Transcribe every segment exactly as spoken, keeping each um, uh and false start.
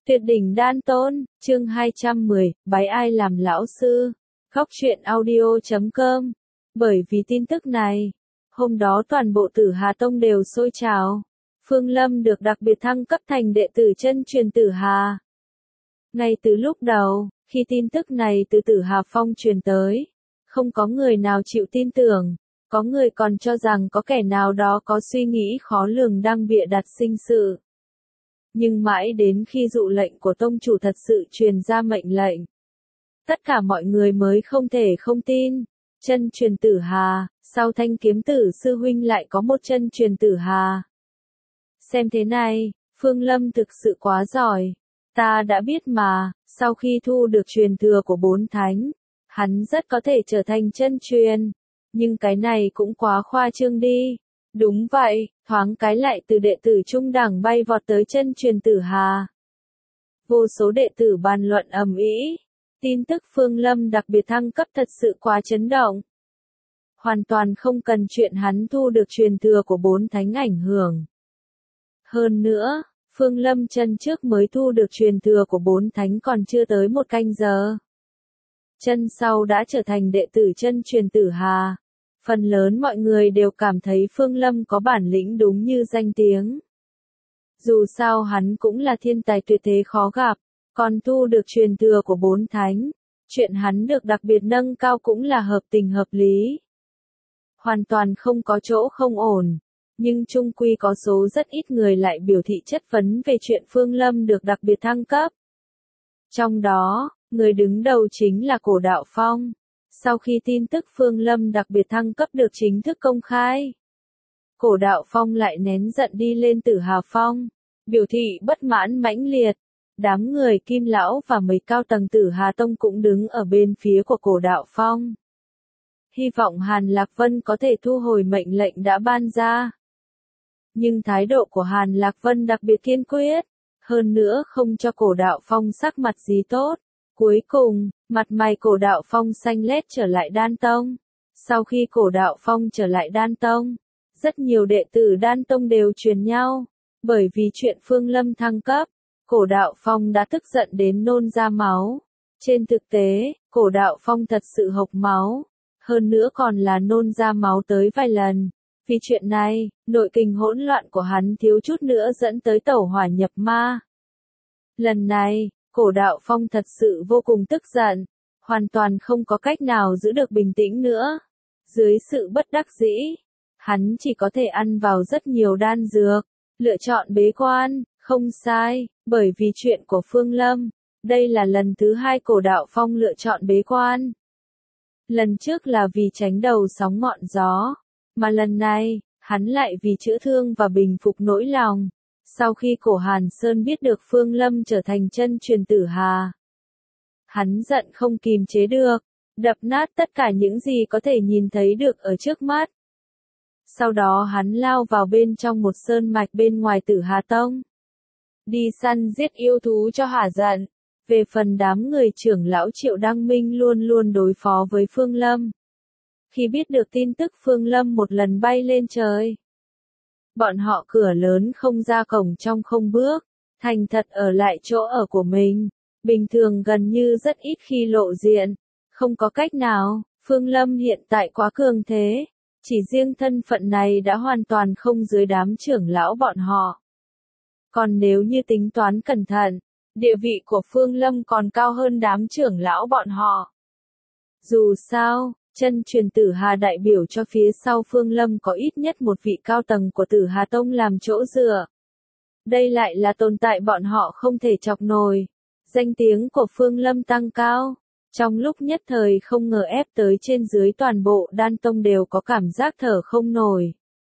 Tuyệt đỉnh đan tôn, chương hai trăm mười, bái ai làm lão sư. Góc truyện audio chấm com. Bởi vì tin tức này, hôm đó toàn bộ Tử Hà Tông đều sôi trào. Phương Lâm được đặc biệt thăng cấp thành đệ tử chân truyền Tử Hà. Ngay từ lúc đầu, khi tin tức này từ Tử Hà Phong truyền tới, không có người nào chịu tin tưởng, có người còn cho rằng có kẻ nào đó có suy nghĩ khó lường đang bịa đặt sinh sự. Nhưng mãi đến khi dụ lệnh của tông chủ thật sự truyền ra mệnh lệnh, tất cả mọi người mới không thể không tin. Chân truyền Tử Hà, sau Thanh Kiếm Tử sư huynh lại có một chân truyền Tử Hà. Xem thế này, Phương Lâm thực sự quá giỏi. Ta đã biết mà, sau khi thu được truyền thừa của bốn thánh, hắn rất có thể trở thành chân truyền. Nhưng cái này cũng quá khoa trương đi. Đúng vậy, thoáng cái lại từ đệ tử trung đẳng bay vọt tới chân truyền Tử Hà. Vô số đệ tử bàn luận ầm ĩ. Tin tức Phương Lâm đặc biệt thăng cấp thật sự quá chấn động. Hoàn toàn không cần chuyện hắn thu được truyền thừa của bốn thánh ảnh hưởng. Hơn nữa, Phương Lâm chân trước mới thu được truyền thừa của bốn thánh còn chưa tới một canh giờ. Chân sau đã trở thành đệ tử chân truyền Tử Hà. Phần lớn mọi người đều cảm thấy Phương Lâm có bản lĩnh đúng như danh tiếng. Dù sao hắn cũng là thiên tài tuyệt thế khó gặp, còn thu được truyền thừa của bốn thánh. Chuyện hắn được đặc biệt nâng cao cũng là hợp tình hợp lý. Hoàn toàn không có chỗ không ổn. Nhưng chung quy có số rất ít người lại biểu thị chất vấn về chuyện Phương Lâm được đặc biệt thăng cấp. Trong đó, người đứng đầu chính là Cổ Đạo Phong. Sau khi tin tức Phương Lâm đặc biệt thăng cấp được chính thức công khai, Cổ Đạo Phong lại nén giận đi lên Tử Hà Phong, biểu thị bất mãn mãnh liệt. Đám người Kim Lão và mấy cao tầng Tử Hà Tông cũng đứng ở bên phía của Cổ Đạo Phong. Hy vọng Hàn Lạc Vân có thể thu hồi mệnh lệnh đã ban ra. Nhưng thái độ của Hàn Lạc Vân đặc biệt kiên quyết, hơn nữa không cho Cổ Đạo Phong sắc mặt gì tốt. Cuối cùng, mặt mày Cổ Đạo Phong xanh lét trở lại Đan Tông. Sau khi Cổ Đạo Phong trở lại Đan Tông, rất nhiều đệ tử Đan Tông đều truyền nhau. Bởi vì chuyện Phương Lâm thăng cấp, Cổ Đạo Phong đã tức giận đến nôn ra máu. Trên thực tế, Cổ Đạo Phong thật sự hộc máu. Hơn nữa còn là nôn ra máu tới vài lần. Vì chuyện này, nội kình hỗn loạn của hắn thiếu chút nữa dẫn tới tẩu hỏa nhập ma. Lần này, Cổ Đạo Phong thật sự vô cùng tức giận, hoàn toàn không có cách nào giữ được bình tĩnh nữa. Dưới sự bất đắc dĩ, hắn chỉ có thể ăn vào rất nhiều đan dược, lựa chọn bế quan, không sai, bởi vì chuyện của Phương Lâm, đây là lần thứ hai Cổ Đạo Phong lựa chọn bế quan. Lần trước là vì tránh đầu sóng ngọn gió, mà lần này, hắn lại vì chữa thương và bình phục nỗi lòng. Sau khi Cổ Hàn Sơn biết được Phương Lâm trở thành chân truyền Tử Hà, hắn giận không kìm chế được, đập nát tất cả những gì có thể nhìn thấy được ở trước mắt. Sau đó hắn lao vào bên trong một sơn mạch bên ngoài Tử Hà Tông, đi săn giết yêu thú cho hả giận. Về phần đám người trưởng lão Triệu Đăng Minh luôn luôn đối phó với Phương Lâm. Khi biết được tin tức Phương Lâm một lần bay lên trời, bọn họ cửa lớn không ra cổng trong không bước, thành thật ở lại chỗ ở của mình, bình thường gần như rất ít khi lộ diện. Không có cách nào, Phương Lâm hiện tại quá cường thế, chỉ riêng thân phận này đã hoàn toàn không dưới đám trưởng lão bọn họ. Còn nếu như tính toán cẩn thận, địa vị của Phương Lâm còn cao hơn đám trưởng lão bọn họ. Dù sao, chân truyền Tử Hà đại biểu cho phía sau Phương Lâm có ít nhất một vị cao tầng của Tử Hà Tông làm chỗ dựa. Đây lại là tồn tại bọn họ không thể chọc nổi. Danh tiếng của Phương Lâm tăng cao, trong lúc nhất thời không ngờ ép tới trên dưới toàn bộ Đan Tông đều có cảm giác thở không nổi.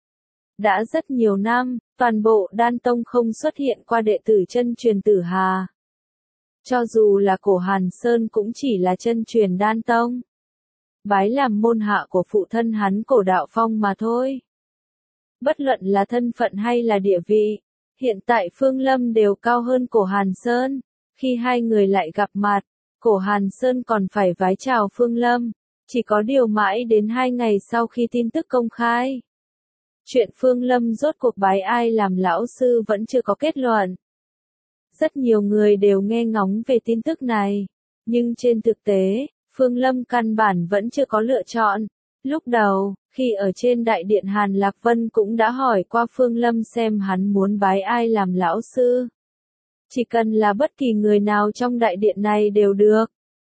Đã rất nhiều năm, toàn bộ Đan Tông không xuất hiện qua đệ tử chân truyền Tử Hà. Cho dù là Cổ Hàn Sơn cũng chỉ là chân truyền Đan Tông, bái làm môn hạ của phụ thân hắn Cổ Đạo Phong mà thôi. Bất luận là thân phận hay là địa vị, hiện tại Phương Lâm đều cao hơn Cổ Hàn Sơn. Khi hai người lại gặp mặt, Cổ Hàn Sơn còn phải vái chào Phương Lâm. Chỉ có điều mãi đến hai ngày sau khi tin tức công khai, chuyện Phương Lâm rốt cuộc bái ai làm lão sư vẫn chưa có kết luận. Rất nhiều người đều nghe ngóng về tin tức này, nhưng trên thực tế, Phương Lâm căn bản vẫn chưa có lựa chọn. Lúc đầu, khi ở trên đại điện Hàn Lạc Vân cũng đã hỏi qua Phương Lâm xem hắn muốn bái ai làm lão sư. Chỉ cần là bất kỳ người nào trong đại điện này đều được.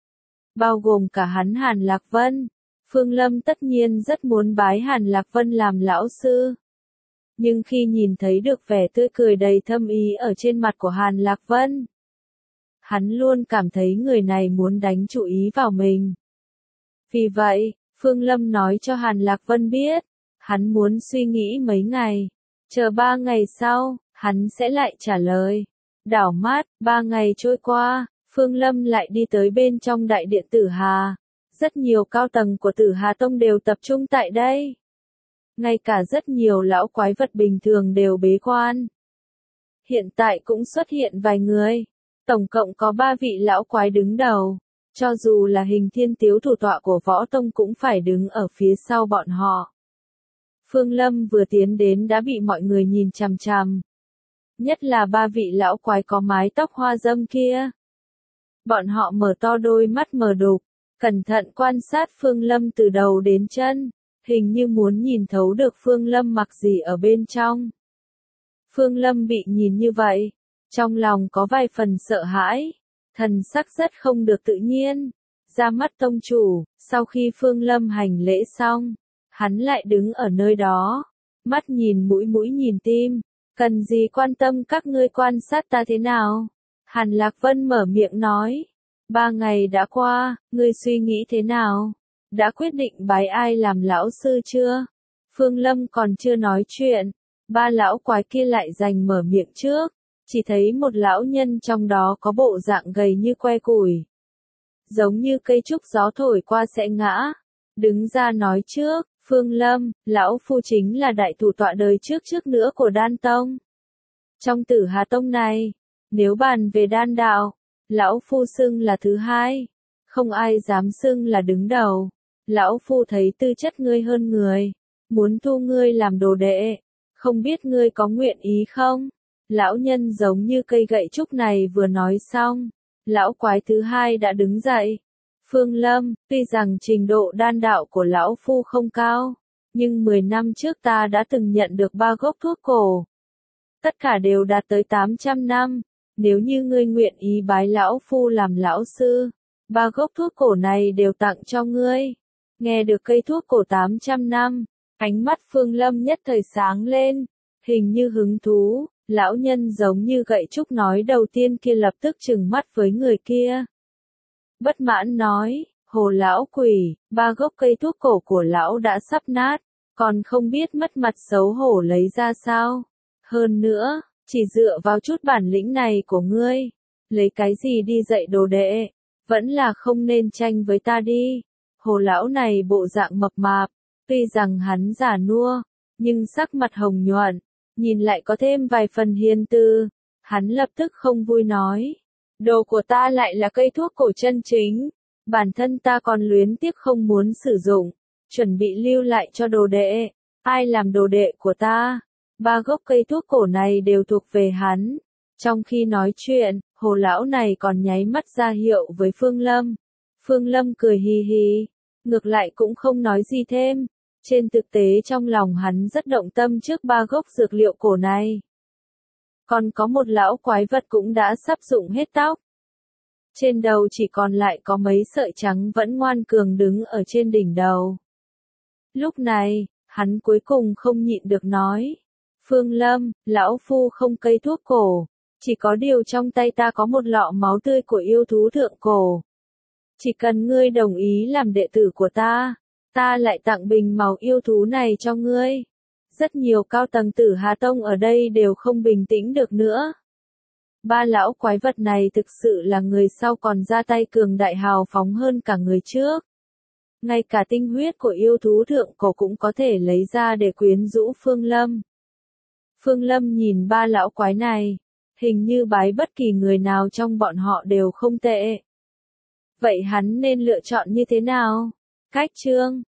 Bao gồm cả hắn Hàn Lạc Vân. Phương Lâm tất nhiên rất muốn bái Hàn Lạc Vân làm lão sư. Nhưng khi nhìn thấy được vẻ tươi cười đầy thâm ý ở trên mặt của Hàn Lạc Vân, hắn luôn cảm thấy người này muốn đánh chủ ý vào mình. Vì vậy, Phương Lâm nói cho Hàn Lạc Vân biết, hắn muốn suy nghĩ mấy ngày, chờ ba ngày sau, hắn sẽ lại trả lời. Đảo mắt, ba ngày trôi qua, Phương Lâm lại đi tới bên trong đại điện Tử Hà. Rất nhiều cao tầng của Tử Hà Tông đều tập trung tại đây. Ngay cả rất nhiều lão quái vật bình thường đều bế quan. Hiện tại cũng xuất hiện vài người. Tổng cộng có ba vị lão quái đứng đầu. Cho dù là Hình Thiên Tiếu thủ tọa của Võ Tông cũng phải đứng ở phía sau bọn họ. Phương Lâm vừa tiến đến đã bị mọi người nhìn chằm chằm. Nhất là ba vị lão quái có mái tóc hoa dâm kia. Bọn họ mở to đôi mắt mờ đục, cẩn thận quan sát Phương Lâm từ đầu đến chân, hình như muốn nhìn thấu được Phương Lâm mặc gì ở bên trong. Phương Lâm bị nhìn như vậy, trong lòng có vài phần sợ hãi, thần sắc rất không được tự nhiên. Ra mắt tông chủ, sau khi Phương Lâm hành lễ xong, hắn lại đứng ở nơi đó, mắt nhìn mũi mũi nhìn tim, cần gì quan tâm các ngươi quan sát ta thế nào? Hàn Lạc Vân mở miệng nói, ba ngày đã qua, ngươi suy nghĩ thế nào? Đã quyết định bái ai làm lão sư chưa? Phương Lâm còn chưa nói chuyện, ba lão quái kia lại giành mở miệng trước, chỉ thấy một lão nhân trong đó có bộ dạng gầy như que củi. Giống như cây trúc gió thổi qua sẽ ngã. Đứng ra nói trước, Phương Lâm, lão phu chính là đại thủ tọa đời trước trước nữa của Đan Tông. Trong Tử Hà Tông này, nếu bàn về đan đạo, lão phu xưng là thứ hai, không ai dám xưng là đứng đầu. Lão phu thấy tư chất ngươi hơn người, muốn thu ngươi làm đồ đệ, không biết ngươi có nguyện ý không? Lão nhân giống như cây gậy trúc này vừa nói xong, lão quái thứ hai đã đứng dậy. Phương Lâm, tuy rằng trình độ đan đạo của lão phu không cao, nhưng mười năm trước ta đã từng nhận được ba gốc thuốc cổ. Tất cả đều đạt tới tám trăm năm, nếu như ngươi nguyện ý bái lão phu làm lão sư, ba gốc thuốc cổ này đều tặng cho ngươi. Nghe được cây thuốc cổ tám trăm năm, ánh mắt Phương Lâm nhất thời sáng lên, hình như hứng thú, lão nhân giống như gậy trúc nói đầu tiên kia lập tức trừng mắt với người kia. Bất mãn nói, hồ lão quỷ, ba gốc cây thuốc cổ của lão đã sắp nát, còn không biết mất mặt xấu hổ lấy ra sao. Hơn nữa, chỉ dựa vào chút bản lĩnh này của ngươi, lấy cái gì đi dạy đồ đệ, vẫn là không nên tranh với ta đi. Hồ lão này bộ dạng mập mạp, tuy rằng hắn già nua, nhưng sắc mặt hồng nhuận, nhìn lại có thêm vài phần hiền từ. Hắn lập tức không vui nói, đồ của ta lại là cây thuốc cổ chân chính, bản thân ta còn luyến tiếc không muốn sử dụng, chuẩn bị lưu lại cho đồ đệ, ai làm đồ đệ của ta? Ba gốc cây thuốc cổ này đều thuộc về hắn. Trong khi nói chuyện, hồ lão này còn nháy mắt ra hiệu với Phương Lâm. Phương Lâm cười hì hì, ngược lại cũng không nói gì thêm. Trên thực tế trong lòng hắn rất động tâm trước ba gốc dược liệu cổ này. Còn có một lão quái vật cũng đã sắp rụng hết tóc. Trên đầu chỉ còn lại có mấy sợi trắng vẫn ngoan cường đứng ở trên đỉnh đầu. Lúc này, hắn cuối cùng không nhịn được nói. Phương Lâm, lão phu không cây thuốc cổ, chỉ có điều trong tay ta có một lọ máu tươi của yêu thú thượng cổ. Chỉ cần ngươi đồng ý làm đệ tử của ta, ta lại tặng bình màu yêu thú này cho ngươi. Rất nhiều cao tầng Tử Hà Tông ở đây đều không bình tĩnh được nữa. Ba lão quái vật này thực sự là người sau còn ra tay cường đại hào phóng hơn cả người trước. Ngay cả tinh huyết của yêu thú thượng cổ cũng có thể lấy ra để quyến rũ Phương Lâm. Phương Lâm nhìn ba lão quái này, hình như bái bất kỳ người nào trong bọn họ đều không tệ. Vậy hắn nên lựa chọn như thế nào? Cách chương